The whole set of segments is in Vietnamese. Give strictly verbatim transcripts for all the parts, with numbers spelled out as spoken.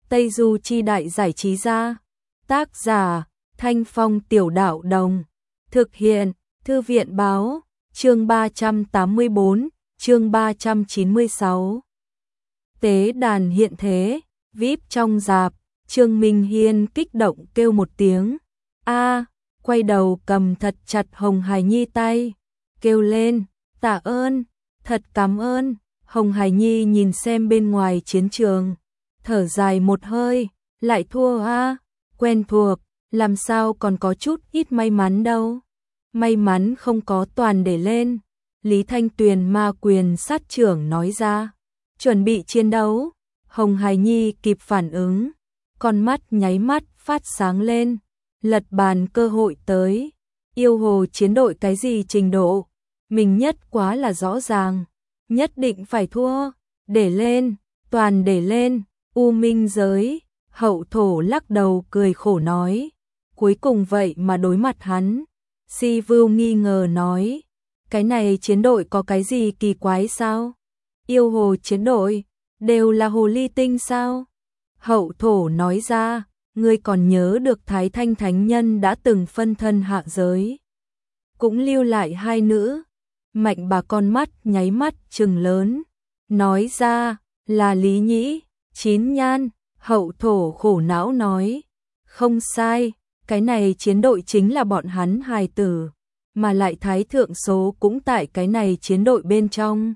Tây Du Chi Đại Giải Trí Gia. Tác giả Thanh Phong Tiểu Đạo Đồng. Thực hiện Thư viện Báo. Chương ba trăm tám mươi tư, chương ba trăm chín mươi sáu. Tế đàn hiện thế, vê i pê trong rạp, Trương Minh Hiên kích động kêu một tiếng. A, quay đầu cầm thật chặt Hồng Hải Nhi tay, kêu lên, tạ ơn, thật cảm ơn. Hồng Hải Nhi nhìn xem bên ngoài chiến trường, thở dài một hơi, lại thua a, quen thuộc, làm sao còn có chút ít may mắn đâu. May mắn không có toàn để lên. Lý Thanh Tuyền ma quyền sát trưởng nói ra. Chuẩn bị chiến đấu. Hồng Hải Nhi kịp phản ứng, con mắt nháy mắt phát sáng lên. Lật bàn cơ hội tới. Yêu hồ chiến đội cái gì trình độ, mình nhất quá là rõ ràng. Nhất định phải thua. Để lên, toàn để lên. U Minh giới. Hậu thổ lắc đầu cười khổ nói. Cuối cùng vậy mà đối mặt hắn. Si Vưu nghi ngờ nói. Cái này chiến đội có cái gì kỳ quái sao? Yêu hồ chiến đội đều là hồ ly tinh sao? Hậu thổ nói ra. Ngươi còn nhớ được Thái Thanh Thánh Nhân đã từng phân thân hạ giới, cũng lưu lại hai nữ. Mạnh bà con mắt nháy mắt trừng lớn, nói ra là Lý Nhĩ, Chín Nhan. Hậu thổ khổ não nói, không sai, cái này chiến đội chính là bọn hắn hài tử, mà lại Thái Thượng số cũng tại cái này chiến đội bên trong.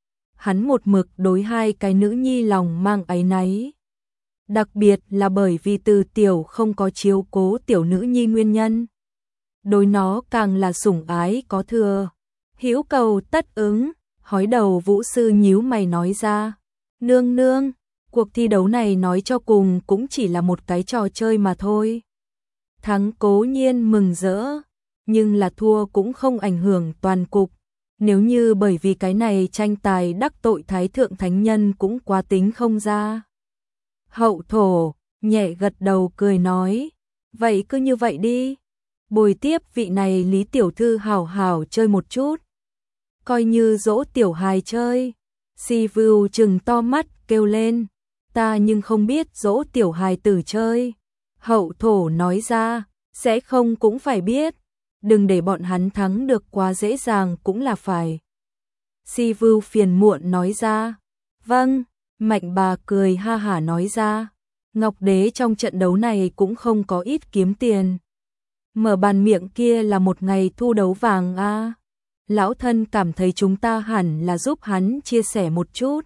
Hắn một mực đối hai cái nữ nhi lòng mang áy náy, đặc biệt là bởi vì từ tiểu không có chiếu cố tiểu nữ nhi nguyên nhân. Đối nó càng là sủng ái có thừa, hữu cầu tất ứng. Hói đầu vũ sư nhíu mày nói ra, nương nương, cuộc thi đấu này nói cho cùng cũng chỉ là một cái trò chơi mà thôi. Thắng cố nhiên mừng rỡ, nhưng là thua cũng không ảnh hưởng toàn cục. Nếu như bởi vì cái này tranh tài đắc tội Thái Thượng Thánh Nhân cũng quá tính không ra. Hậu thổ nhẹ gật đầu cười nói, vậy cứ như vậy đi. Bồi tiếp vị này Lý tiểu thư hảo hảo chơi một chút, coi như dỗ tiểu hài chơi. Si Vưu trừng to mắt kêu lên, ta nhưng không biết dỗ tiểu hài tử chơi. Hậu thổ nói ra, sẽ không cũng phải biết, đừng để bọn hắn thắng được quá dễ dàng cũng là phải. Si Vưu phiền muộn nói ra, vâng. Mạnh bà cười ha hả nói ra, Ngọc Đế trong trận đấu này cũng không có ít kiếm tiền. Mở bàn miệng kia là một ngày thu đấu vàng a. À. Lão thân cảm thấy chúng ta hẳn là giúp hắn chia sẻ một chút.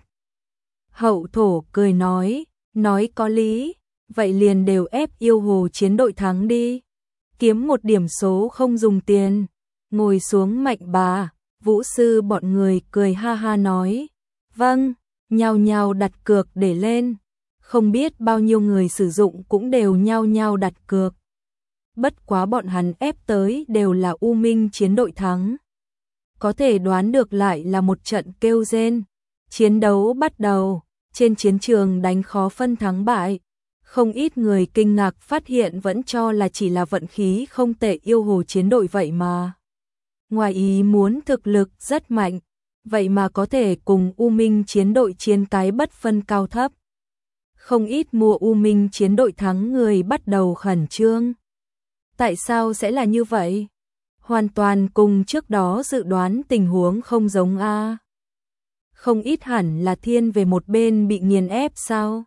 Hậu thổ cười nói, nói có lý, vậy liền đều ép yêu hồ chiến đội thắng đi. Kiếm một điểm số không dùng tiền. Ngồi xuống Mạnh bà, vũ sư bọn người cười ha ha nói, vâng. Nhao nhao đặt cược để lên, không biết bao nhiêu người sử dụng cũng đều nhao nhao đặt cược. Bất quá bọn hắn ép tới đều là U Minh chiến đội thắng. Có thể đoán được lại là một trận kêu rên. Chiến đấu bắt đầu, trên chiến trường đánh khó phân thắng bại. Không ít người kinh ngạc phát hiện vẫn cho là chỉ là vận khí không tệ yêu hồ chiến đội vậy mà. Ngoài ý muốn thực lực rất mạnh. Vậy mà có thể cùng U Minh chiến đội chiến cái bất phân cao thấp. Không ít mua U Minh chiến đội thắng người bắt đầu khẩn trương. Tại sao sẽ là như vậy? Hoàn toàn cùng trước đó dự đoán tình huống không giống a. Không ít hẳn là thiên về một bên bị nghiền ép sao?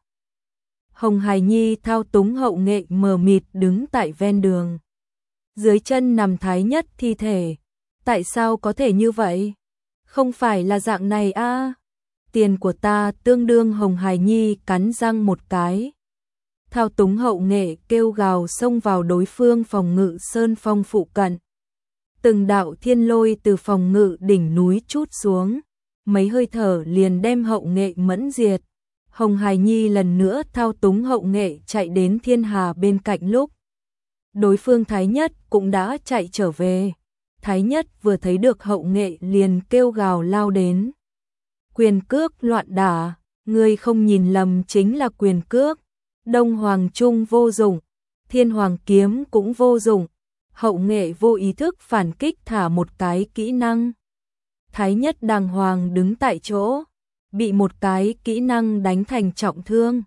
Hồng Hải Nhi thao túng hậu nghệ mờ mịt đứng tại ven đường. Dưới chân nằm Thái Nhất thi thể. Tại sao có thể như vậy? Không phải là dạng này a. À. Tiền của ta tương đương. Hồng Hải Nhi cắn răng một cái. Thao túng hậu nghệ kêu gào xông vào đối phương phòng ngự sơn phong phụ cận. Từng đạo thiên lôi từ phòng ngự đỉnh núi trút xuống. Mấy hơi thở liền đem hậu nghệ mẫn diệt. Hồng Hải Nhi lần nữa thao túng hậu nghệ chạy đến thiên hà bên cạnh lúc. Đối phương Thái Nhất cũng đã chạy trở về. Thái Nhất vừa thấy được hậu nghệ liền kêu gào lao đến. Quyền cước loạn đả, người không nhìn lầm chính là quyền cước. Đông Hoàng Trung vô dụng, Thiên Hoàng Kiếm cũng vô dụng. Hậu nghệ vô ý thức phản kích thả một cái kỹ năng. Thái Nhất đàng hoàng đứng tại chỗ, bị một cái kỹ năng đánh thành trọng thương.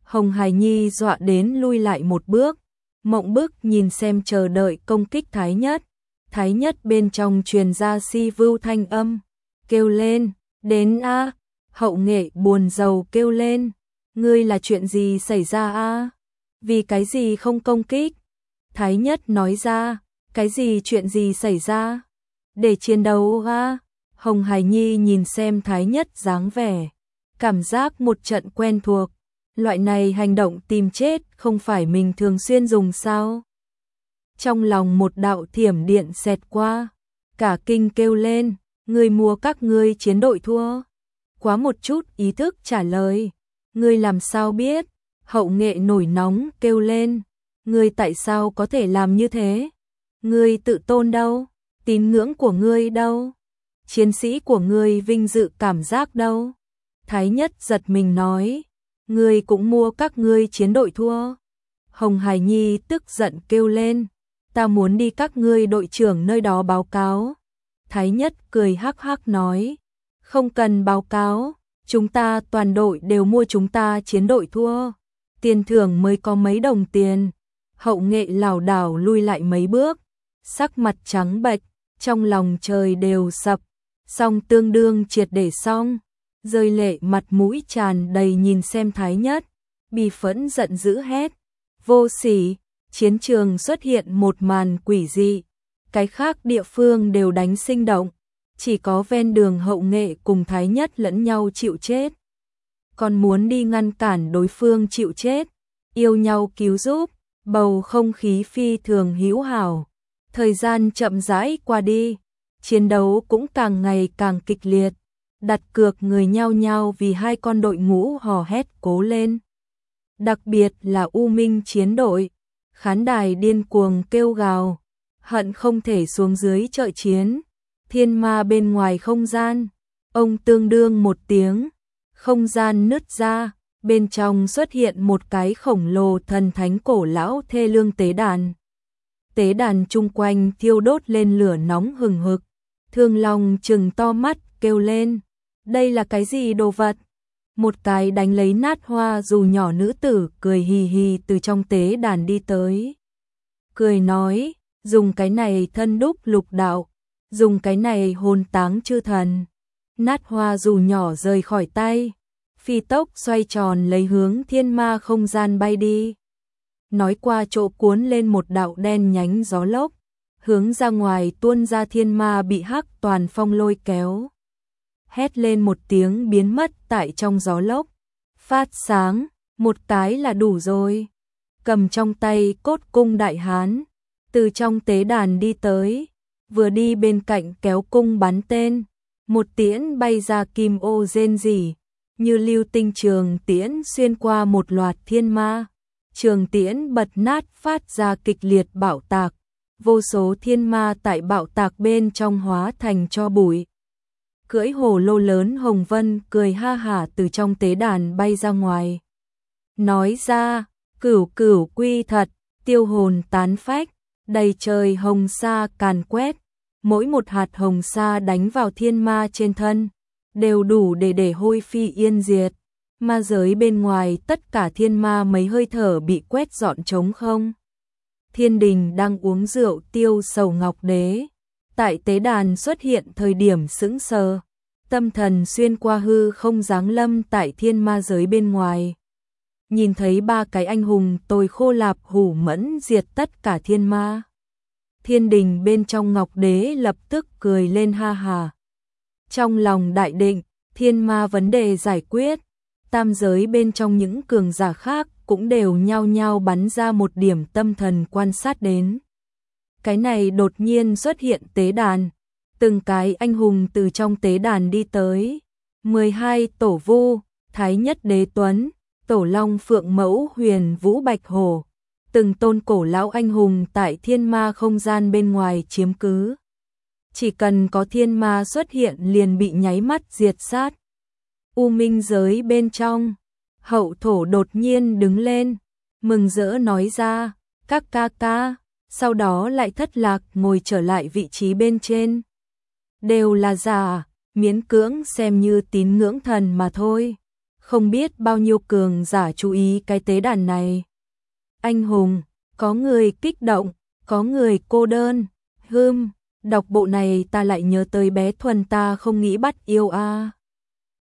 Hồng Hải Nhi dọa đến lui lại một bước, mộng bức nhìn xem chờ đợi công kích Thái Nhất. Thái Nhất bên trong truyền ra si vưu thanh âm, kêu lên, đến a. Hậu Nghệ buồn rầu kêu lên, ngươi là chuyện gì xảy ra a? Vì cái gì không công kích? Thái Nhất nói ra, cái gì chuyện gì xảy ra? Để chiến đấu a. Hồng Hải Nhi nhìn xem Thái Nhất dáng vẻ, cảm giác một trận quen thuộc. Loại này hành động tìm chết không phải mình thường xuyên dùng sao? Trong lòng một đạo thiểm điện xẹt qua, cả kinh kêu lên, ngươi mua các ngươi chiến đội thua. Quá một chút ý thức trả lời, ngươi làm sao biết? Hậu Nghệ nổi nóng kêu lên, ngươi tại sao có thể làm như thế? Ngươi tự tôn đâu? Tín ngưỡng của ngươi đâu? Chiến sĩ của ngươi vinh dự cảm giác đâu? Thái Nhất giật mình nói, ngươi cũng mua các ngươi chiến đội thua. Hồng Hải Nhi tức giận kêu lên, ta muốn đi các ngươi đội trưởng nơi đó báo cáo. Thái Nhất cười hắc hắc nói, không cần báo cáo, chúng ta toàn đội đều mua chúng ta chiến đội thua. Tiền thưởng mới có mấy đồng tiền. Hậu Nghệ lảo đảo lui lại mấy bước, sắc mặt trắng bệch, trong lòng trời đều sập, xong tương đương triệt để xong, rơi lệ mặt mũi tràn đầy nhìn xem Thái Nhất, bì phẫn giận dữ hét, vô sỉ. Chiến trường xuất hiện một màn quỷ dị, cái khác địa phương đều đánh sinh động, chỉ có ven đường Hậu Nghệ cùng Thái Nhất lẫn nhau chịu chết. Còn muốn đi ngăn cản đối phương chịu chết, yêu nhau cứu giúp, bầu không khí phi thường hữu hảo. Thời gian chậm rãi qua đi, chiến đấu cũng càng ngày càng kịch liệt, đặt cược người nhao nhao vì hai con đội ngũ hò hét cố lên. Đặc biệt là U Minh chiến đội, khán đài điên cuồng kêu gào, hận không thể xuống dưới trợ chiến. Thiên ma bên ngoài không gian, ông tương đương một tiếng, không gian nứt ra, bên trong xuất hiện một cái khổng lồ thần thánh cổ lão thê lương tế đàn. Tế đàn chung quanh thiêu đốt lên lửa nóng hừng hực, Thương Long trừng to mắt kêu lên, đây là cái gì đồ vật? Một cái đánh lấy nát hoa dù nhỏ nữ tử cười hì hì từ trong tế đàn đi tới. Cười nói, dùng cái này thân đúc lục đạo, dùng cái này hồn táng chư thần. Nát hoa dù nhỏ rời khỏi tay, phi tốc xoay tròn lấy hướng thiên ma không gian bay đi. Nói qua chỗ cuốn lên một đạo đen nhánh gió lốc, hướng ra ngoài tuôn ra thiên ma bị hắc toàn phong lôi kéo. Hét lên một tiếng biến mất tại trong gió lốc, phát sáng, một cái là đủ rồi. Cầm trong tay cốt cung đại hán, từ trong tế đàn đi tới, vừa đi bên cạnh kéo cung bắn tên, một tiễn bay ra kim ô rên rỉ, như lưu tinh trường tiễn xuyên qua một loạt thiên ma. Trường tiễn bật nát phát ra kịch liệt bạo tạc, vô số thiên ma tại bạo tạc bên trong hóa thành tro bụi. Cưỡi hồ lô lớn Hồng Vân cười ha hả từ trong tế đàn bay ra ngoài. Nói ra, cửu cửu quy thật, tiêu hồn tán phách, đầy trời hồng sa càn quét. Mỗi một hạt hồng sa đánh vào thiên ma trên thân, đều đủ để để hôi phi yên diệt. Ma giới bên ngoài tất cả thiên ma mấy hơi thở bị quét dọn trống không. Thiên Đình đang uống rượu tiêu sầu ngọc đế. Tại tế đàn xuất hiện thời điểm sững sờ, tâm thần xuyên qua hư không giáng lâm tại thiên ma giới bên ngoài. Nhìn thấy ba cái anh hùng tôi khô lạp hủ mẫn diệt tất cả thiên ma. Thiên Đình bên trong ngọc đế lập tức cười lên ha hà. Trong lòng đại định, thiên ma vấn đề giải quyết. Tam giới bên trong những cường giả khác cũng đều nhao nhao bắn ra một điểm tâm thần quan sát đến. Cái này đột nhiên xuất hiện tế đàn, từng cái anh hùng từ trong tế đàn đi tới. mười hai tổ vu, Thái Nhất Đế Tuấn, Tổ Long Phượng Mẫu Huyền Vũ Bạch Hổ, từng tôn cổ lão anh hùng tại thiên ma không gian bên ngoài chiếm cứ. Chỉ cần có thiên ma xuất hiện liền bị nháy mắt diệt sát. U Minh giới bên trong, Hậu Thổ đột nhiên đứng lên, mừng rỡ nói ra, các ca ca, sau đó lại thất lạc ngồi trở lại vị trí bên trên. Đều là giả, miễn cưỡng xem như tín ngưỡng thần mà thôi. không biết bao nhiêu cường giả chú ý cái tế đàn này. Anh hùng, có người kích động, có người cô đơn. Hừm, đọc bộ này ta lại nhớ tới bé Thuần ta không nghĩ bắt yêu a.